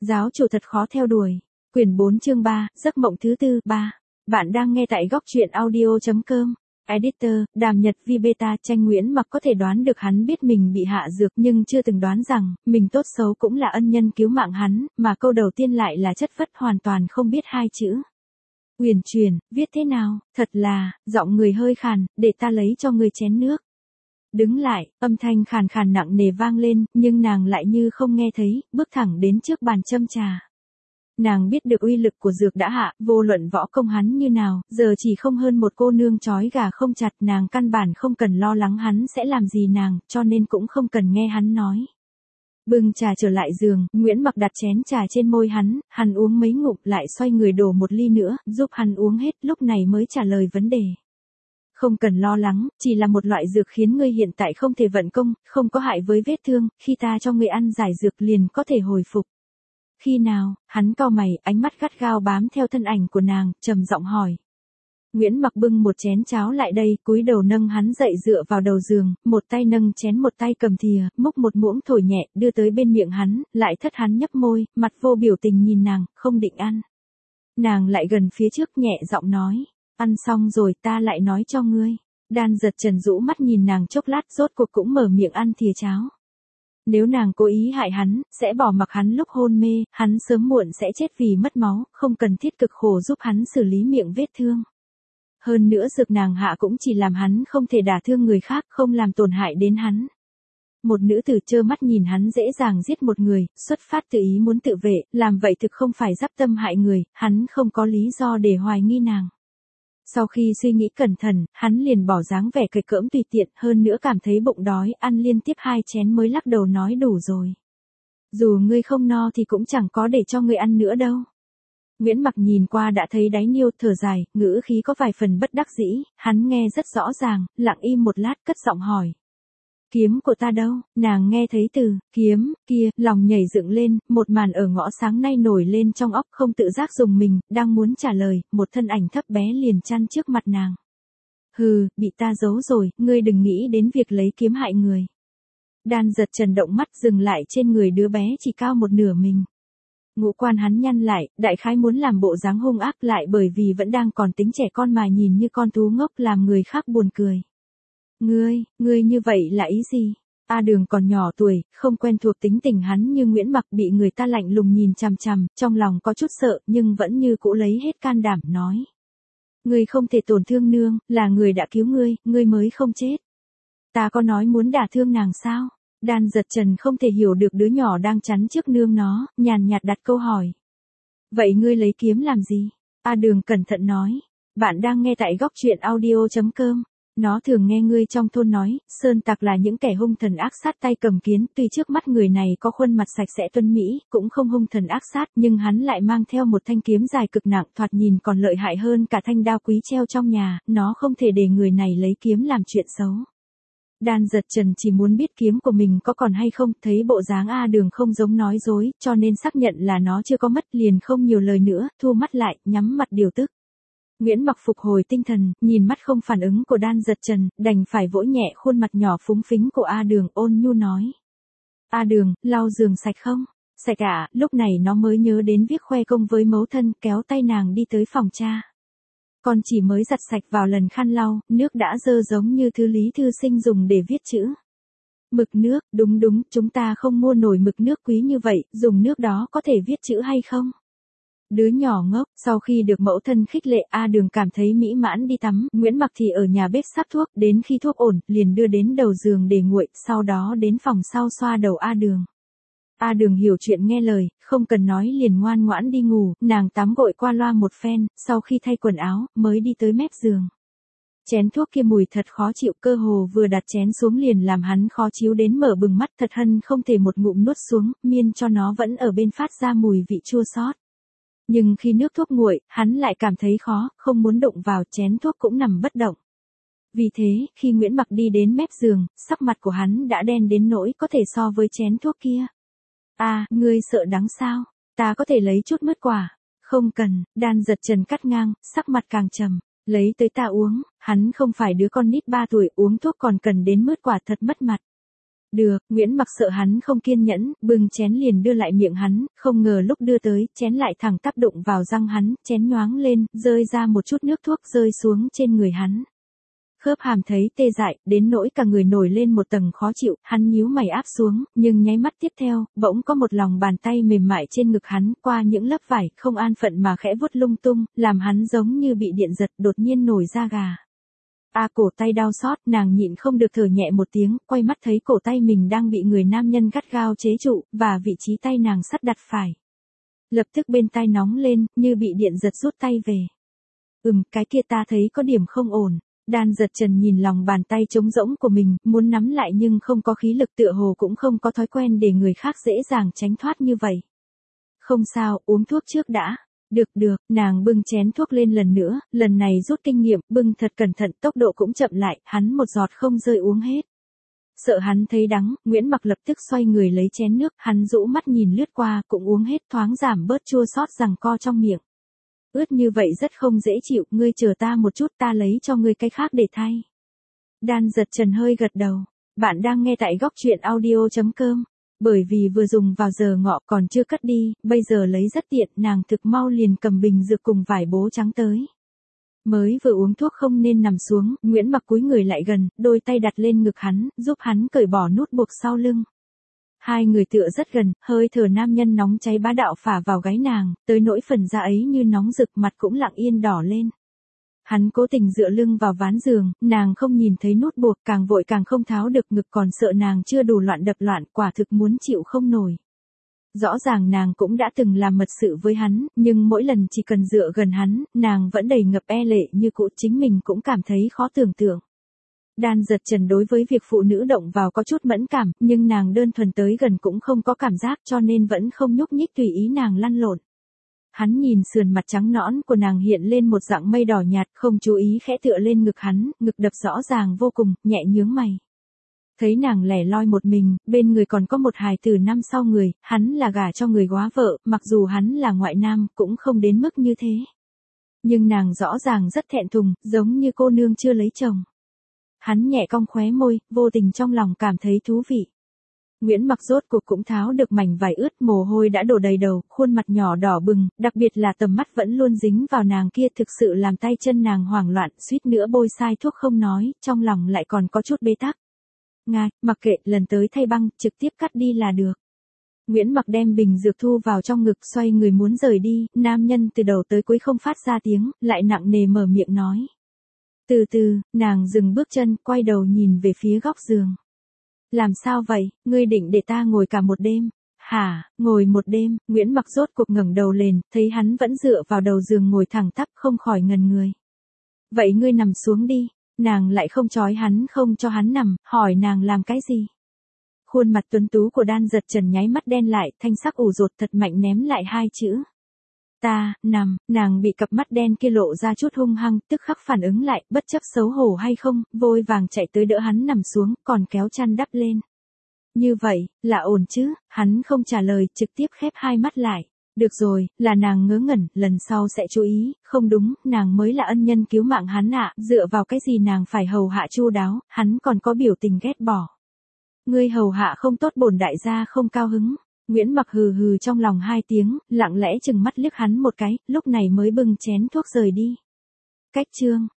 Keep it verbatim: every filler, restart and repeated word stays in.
Giáo chủ thật khó theo đuổi. Quyển bốn chương ba, giấc mộng thứ tư, ba. Bạn đang nghe tại góc truyện audio chấm com. Editor, Đàm Nhật Vi Beta. Tranh Nguyễn Mặc có thể đoán được hắn biết mình bị hạ dược nhưng chưa từng đoán rằng, mình tốt xấu cũng là ân nhân cứu mạng hắn, mà câu đầu tiên lại là chất vất hoàn toàn không biết hai chữ. Uyển chuyển, viết thế nào, thật là, giọng người hơi khàn, để ta lấy cho người chén nước. Đứng lại, âm thanh khàn khàn nặng nề vang lên, nhưng nàng lại như không nghe thấy, bước thẳng đến trước bàn châm trà. Nàng biết được uy lực của dược đã hạ, vô luận võ công hắn như nào, giờ chỉ không hơn một cô nương trói gà không chặt, nàng căn bản không cần lo lắng hắn sẽ làm gì nàng, cho nên cũng không cần nghe hắn nói. Bưng trà trở lại giường, Nguyễn Mặc đặt chén trà trên môi hắn, hắn uống mấy ngụm lại xoay người đổ một ly nữa, giúp hắn uống hết, lúc này mới trả lời vấn đề. Không cần lo lắng, chỉ là một loại dược khiến ngươi hiện tại không thể vận công, không có hại với vết thương, khi ta cho ngươi ăn giải dược liền có thể hồi phục. Khi nào, hắn cau mày, ánh mắt gắt gao bám theo thân ảnh của nàng, trầm giọng hỏi. Nguyễn Mặc bưng một chén cháo lại đây, cúi đầu nâng hắn dậy dựa vào đầu giường, một tay nâng chén một tay cầm thìa, múc một muỗng thổi nhẹ, đưa tới bên miệng hắn, lại thất hắn nhấp môi, mặt vô biểu tình nhìn nàng, không định ăn. Nàng lại gần phía trước nhẹ giọng nói, ăn xong rồi ta lại nói cho ngươi. Đan Giật Trần rũ mắt nhìn nàng chốc lát, rốt cuộc cũng mở miệng ăn thìa cháo. Nếu nàng cố ý hại hắn, sẽ bỏ mặc hắn lúc hôn mê, hắn sớm muộn sẽ chết vì mất máu, không cần thiết cực khổ giúp hắn xử lý miệng vết thương. Hơn nữa dược nàng hạ cũng chỉ làm hắn không thể đả thương người khác, không làm tổn hại đến hắn. Một nữ tử trơ mắt nhìn hắn dễ dàng giết một người, xuất phát từ ý muốn tự vệ, làm vậy thực không phải giáp tâm hại người, hắn không có lý do để hoài nghi nàng. Sau khi suy nghĩ cẩn thận, hắn liền bỏ dáng vẻ cười cỡm tùy tiện, hơn nữa cảm thấy bụng đói, ăn liên tiếp hai chén mới lắc đầu nói đủ rồi. Dù ngươi không no thì cũng chẳng có để cho ngươi ăn nữa đâu. Nguyễn Mặc nhìn qua đã thấy đáy niêu, thở dài, ngữ khí có vài phần bất đắc dĩ, hắn nghe rất rõ ràng, lặng im một lát cất giọng hỏi. Kiếm của ta đâu? Nàng nghe thấy từ kiếm kia, lòng nhảy dựng lên, một màn ở ngõ sáng nay nổi lên trong óc, không tự giác dùng mình, đang muốn trả lời, một thân ảnh thấp bé liền chăn trước mặt nàng. Hừ, bị ta giấu rồi, ngươi đừng nghĩ đến việc lấy kiếm hại người. Đan Giật Trần động mắt dừng lại trên người đứa bé chỉ cao một nửa mình. Ngũ quan hắn nhăn lại, đại khái muốn làm bộ dáng hung ác, lại bởi vì vẫn đang còn tính trẻ con mà nhìn như con thú ngốc làm người khác buồn cười. Ngươi, ngươi như vậy là ý gì? A Đường còn nhỏ tuổi, không quen thuộc tính tình hắn như Nguyễn Mặc, bị người ta lạnh lùng nhìn chằm chằm, trong lòng có chút sợ, nhưng vẫn như cũ lấy hết can đảm nói. Ngươi không thể tổn thương nương, là người đã cứu ngươi, ngươi mới không chết. Ta có nói muốn đả thương nàng sao? Đan Giật Trần không thể hiểu được đứa nhỏ đang chắn trước nương nó, nhàn nhạt đặt câu hỏi. Vậy ngươi lấy kiếm làm gì? A Đường cẩn thận nói. Bạn đang nghe tại góc truyện audio chấm com. Nó thường nghe ngươi trong thôn nói, sơn tặc là những kẻ hung thần ác sát tay cầm kiếm, tuy trước mắt người này có khuôn mặt sạch sẽ tuấn mỹ, cũng không hung thần ác sát, nhưng hắn lại mang theo một thanh kiếm dài cực nặng, thoạt nhìn còn lợi hại hơn cả thanh đao quý treo trong nhà, nó không thể để người này lấy kiếm làm chuyện xấu. Đan Giật Trần chỉ muốn biết kiếm của mình có còn hay không, thấy bộ dáng A Đường không giống nói dối, cho nên xác nhận là nó chưa có mất, liền không nhiều lời nữa, thu mắt lại, nhắm mặt điều tức. Nguyễn Mặc phục hồi tinh thần, nhìn mắt không phản ứng của Đan Giật Trần, đành phải vỗ nhẹ khuôn mặt nhỏ phúng phính của A Đường, ôn nhu nói. A Đường, lau giường sạch không? Sạch ạ. Lúc này nó mới nhớ đến việc khoe công với mẫu thân, kéo tay nàng đi tới phòng cha. Con chỉ mới giặt sạch vào lần khăn lau, nước đã dơ giống như thứ Lý Thư Sinh dùng để viết chữ. Mực nước, đúng đúng, chúng ta không mua nổi mực nước quý như vậy, dùng nước đó có thể viết chữ hay không? Đứa nhỏ ngốc, sau khi được mẫu thân khích lệ, A Đường cảm thấy mỹ mãn đi tắm, Nguyễn Mặc thì ở nhà bếp sắp thuốc, đến khi thuốc ổn, liền đưa đến đầu giường để nguội, sau đó đến phòng sau xoa đầu A Đường. A Đường hiểu chuyện nghe lời, không cần nói liền ngoan ngoãn đi ngủ, nàng tắm gội qua loa một phen, sau khi thay quần áo, mới đi tới mép giường. Chén thuốc kia mùi thật khó chịu, cơ hồ vừa đặt chén xuống liền làm hắn khó chiếu đến mở bừng mắt, thật hân không thể một ngụm nuốt xuống, miên cho nó vẫn ở bên phát ra mùi vị chua xót. Nhưng khi nước thuốc nguội, hắn lại cảm thấy khó, không muốn đụng vào, chén thuốc cũng nằm bất động. Vì thế, khi Nguyễn Mặc đi đến mép giường, sắc mặt của hắn đã đen đến nỗi có thể so với chén thuốc kia. À, ngươi sợ đắng sao? Ta có thể lấy chút mứt quả. Không cần, Đan Giật Trần cắt ngang, sắc mặt càng trầm. Lấy tới ta uống, hắn không phải đứa con nít ba tuổi, uống thuốc còn cần đến mứt quả, thật mất mặt. Được, Nguyễn Mặc sợ hắn không kiên nhẫn, bưng chén liền đưa lại miệng hắn, không ngờ lúc đưa tới, chén lại thẳng tắp đụng vào răng hắn, chén nhoáng lên, rơi ra một chút nước thuốc rơi xuống trên người hắn. Khớp hàm thấy tê dại, đến nỗi cả người nổi lên một tầng khó chịu, hắn nhíu mày áp xuống, nhưng nháy mắt tiếp theo, bỗng có một lòng bàn tay mềm mại trên ngực hắn, qua những lớp vải, không an phận mà khẽ vuốt lung tung, làm hắn giống như bị điện giật, đột nhiên nổi da gà. A à, cổ tay đau xót, nàng nhịn không được thở nhẹ một tiếng, quay mắt thấy cổ tay mình đang bị người nam nhân gắt gao chế trụ, và vị trí tay nàng sắt đặt phải. Lập tức bên tai nóng lên, như bị điện giật rút tay về. Ừm, cái kia ta thấy có điểm không ổn. Đan giật trần nhìn lòng bàn tay trống rỗng của mình, muốn nắm lại nhưng không có khí lực, tựa hồ cũng không có thói quen để người khác dễ dàng tránh thoát như vậy. Không sao, uống thuốc trước đã. Được được, nàng bưng chén thuốc lên lần nữa, lần này rút kinh nghiệm, bưng thật cẩn thận, tốc độ cũng chậm lại, hắn một giọt không rơi uống hết. Sợ hắn thấy đắng, Nguyễn Mặc lập tức xoay người lấy chén nước, hắn rũ mắt nhìn lướt qua, cũng uống hết, thoáng giảm bớt chua xót giằng co trong miệng. Ướt như vậy rất không dễ chịu, ngươi chờ ta một chút, ta lấy cho ngươi cái khác để thay. Đan giật trần hơi gật đầu. Bạn đang nghe tại góc truyện audio chấm com. Bởi vì vừa dùng vào giờ ngọ còn chưa cất đi, bây giờ lấy rất tiện, nàng thực mau liền cầm bình dược cùng vải bố trắng tới. Mới vừa uống thuốc không nên nằm xuống, Nguyễn Mặc cúi người lại gần, đôi tay đặt lên ngực hắn, giúp hắn cởi bỏ nút buộc sau lưng. Hai người tựa rất gần, hơi thở nam nhân nóng cháy bá đạo phả vào gáy nàng, tới nỗi phần da ấy như nóng rực, mặt cũng lặng yên đỏ lên. Hắn cố tình dựa lưng vào ván giường, nàng không nhìn thấy nút buộc, càng vội càng không tháo được, ngực còn sợ nàng chưa đủ loạn đập loạn, quả thực muốn chịu không nổi. Rõ ràng nàng cũng đã từng làm mật sự với hắn, nhưng mỗi lần chỉ cần dựa gần hắn, nàng vẫn đầy ngập e lệ như cũ, chính mình cũng cảm thấy khó tưởng tượng. Đan giật trần đối với việc phụ nữ động vào có chút mẫn cảm, nhưng nàng đơn thuần tới gần cũng không có cảm giác, cho nên vẫn không nhúc nhích tùy ý nàng lăn lộn. Hắn nhìn sườn mặt trắng nõn của nàng hiện lên một dạng mây đỏ nhạt, không chú ý khẽ tựa lên ngực hắn, ngực đập rõ ràng vô cùng, nhẹ nhướng mày. Thấy nàng lẻ loi một mình, bên người còn có một hài tử năm sau người, hắn là gả cho người góa vợ, mặc dù hắn là ngoại nam, cũng không đến mức như thế. Nhưng nàng rõ ràng rất thẹn thùng, giống như cô nương chưa lấy chồng. Hắn nhẹ cong khóe môi, vô tình trong lòng cảm thấy thú vị. Nguyễn Mặc rốt cuộc cũng tháo được mảnh vải ướt, mồ hôi đã đổ đầy đầu, khuôn mặt nhỏ đỏ bừng, đặc biệt là tầm mắt vẫn luôn dính vào nàng kia, thực sự làm tay chân nàng hoảng loạn, suýt nữa bôi sai thuốc không nói, trong lòng lại còn có chút bế tắc. Ngài, mặc kệ, lần tới thay băng, trực tiếp cắt đi là được. Nguyễn Mặc đem bình dược thu vào trong ngực, xoay người muốn rời đi, nam nhân từ đầu tới cuối không phát ra tiếng, lại nặng nề mở miệng nói. Từ từ, nàng dừng bước chân, quay đầu nhìn về phía góc giường. Làm sao vậy, ngươi định để ta ngồi cả một đêm? Hả, ngồi một đêm, Nguyễn Mặc rốt cuộc ngẩng đầu lên, thấy hắn vẫn dựa vào đầu giường ngồi thẳng tắp, không khỏi ngần người. Vậy ngươi nằm xuống đi, nàng lại không trói hắn, không cho hắn nằm, hỏi nàng làm cái gì? Khuôn mặt tuấn tú của Đan giật trần nháy mắt đen lại, thanh sắc ủ rột thật mạnh ném lại hai chữ. Ta, nằm, nàng bị cặp mắt đen kia lộ ra chút hung hăng, tức khắc phản ứng lại, bất chấp xấu hổ hay không, vội vàng chạy tới đỡ hắn nằm xuống, còn kéo chăn đắp lên. Như vậy, là ổn chứ, hắn không trả lời, trực tiếp khép hai mắt lại. Được rồi, là nàng ngớ ngẩn, lần sau sẽ chú ý, không đúng, nàng mới là ân nhân cứu mạng hắn ạ, dựa vào cái gì nàng phải hầu hạ chu đáo, hắn còn có biểu tình ghét bỏ. Ngươi hầu hạ không tốt bổn đại gia không cao hứng. Nguyễn Mặc hừ hừ trong lòng hai tiếng, lặng lẽ chừng mắt liếc hắn một cái, lúc này mới bưng chén thuốc rời đi. Cách chương